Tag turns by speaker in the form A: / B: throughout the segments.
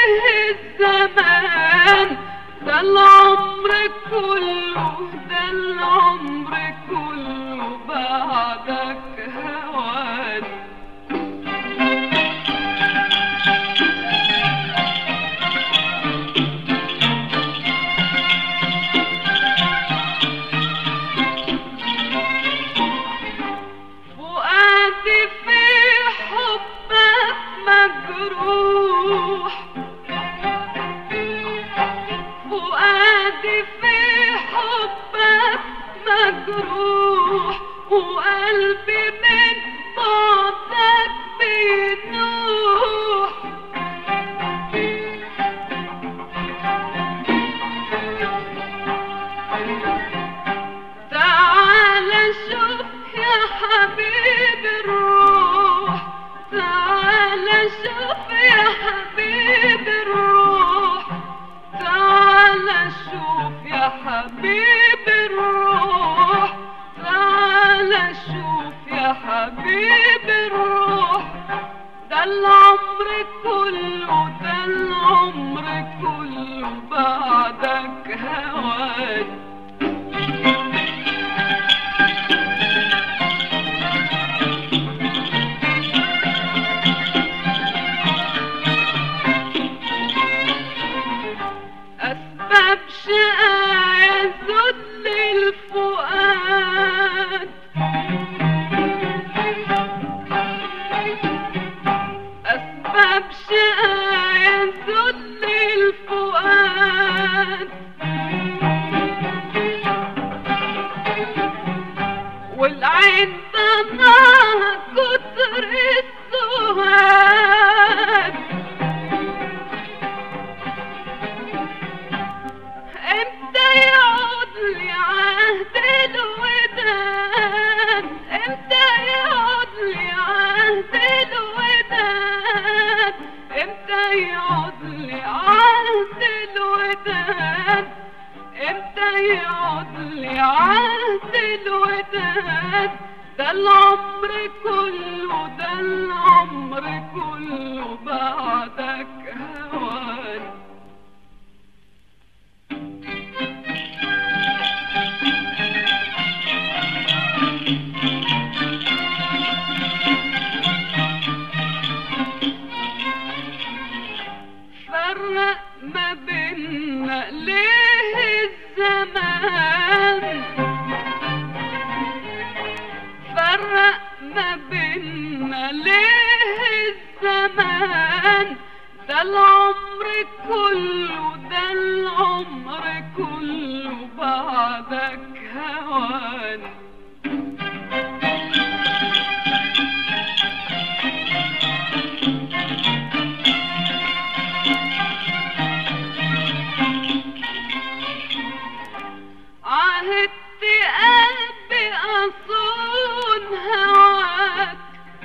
A: ليه الزمان ده العمر كله، ده العمر كله بعدك هوان. فؤادي في حبك مجروح، فؤادي في حبك مجروح، وقلبي من بعدك بينوح. تعال شوف يا حبيب الروح، تعال شوف يا حبيب الروح، تعال شوف يا حبيب الروح، تعال شوف يا حبيب الروح. ده العمر كله، ده العمر كله بعدك هوان. أسباب شقايا ذل الفؤاد، أسباب شقايا ذل الفؤاد، والعين ضناها كتر السواد. امتى يعود لي عهد الوداد، امتى يعود لي عهد الوداد، امتى يعود لي عهد الوداد، امتى يعود لي عهد الوداد. ده العمر كله، ده العمر كله بعدك هوان. فرق ما بيننا ليه الزمان، فرق ما بيننا ليه الزمان. ده العمر كله، ده العمر كله بعدك هوان. عهدت قلبي أصون هواك،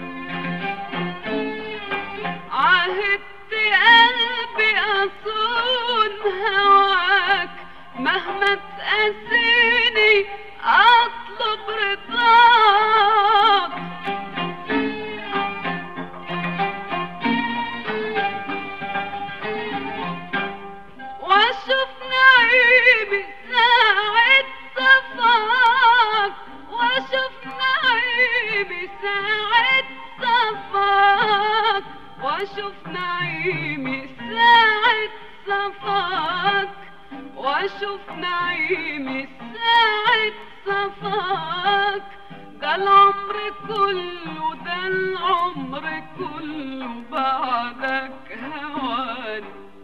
A: عهدت قلبي أصون هواك، مهما تقاسيني أطلب رضاك. واشوف نعيمي ساعة صفاك، واشوف نعيمي ساعة صفاك، واشوف نعيمي ساعة صفاك، واشوف نعيمي ساعة صفاك. ده العمر كله، ده العمر كله بعدك هوان.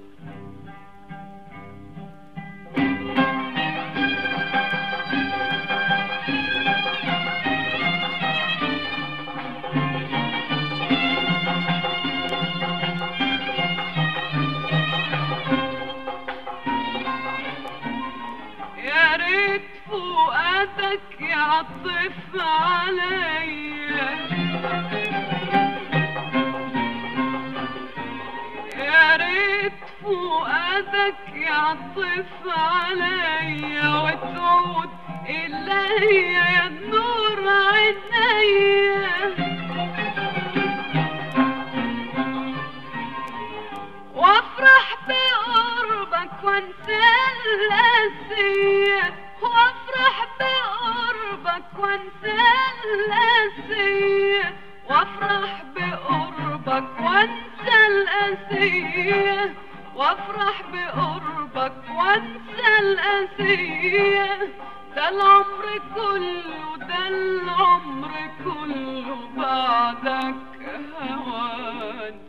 A: يا ريت فؤادك يعطف عليا، يا ريت فؤادك يعطف عليا، وتعود إلي يا نور عينيا. وافرح وانسى القاسية وافرح بقربك وانسى القاسية وافرح بقربك وانسى القاسية وافرح بقربك وانسى القاسية ده العمر كله ده العمر كله بعدك هوان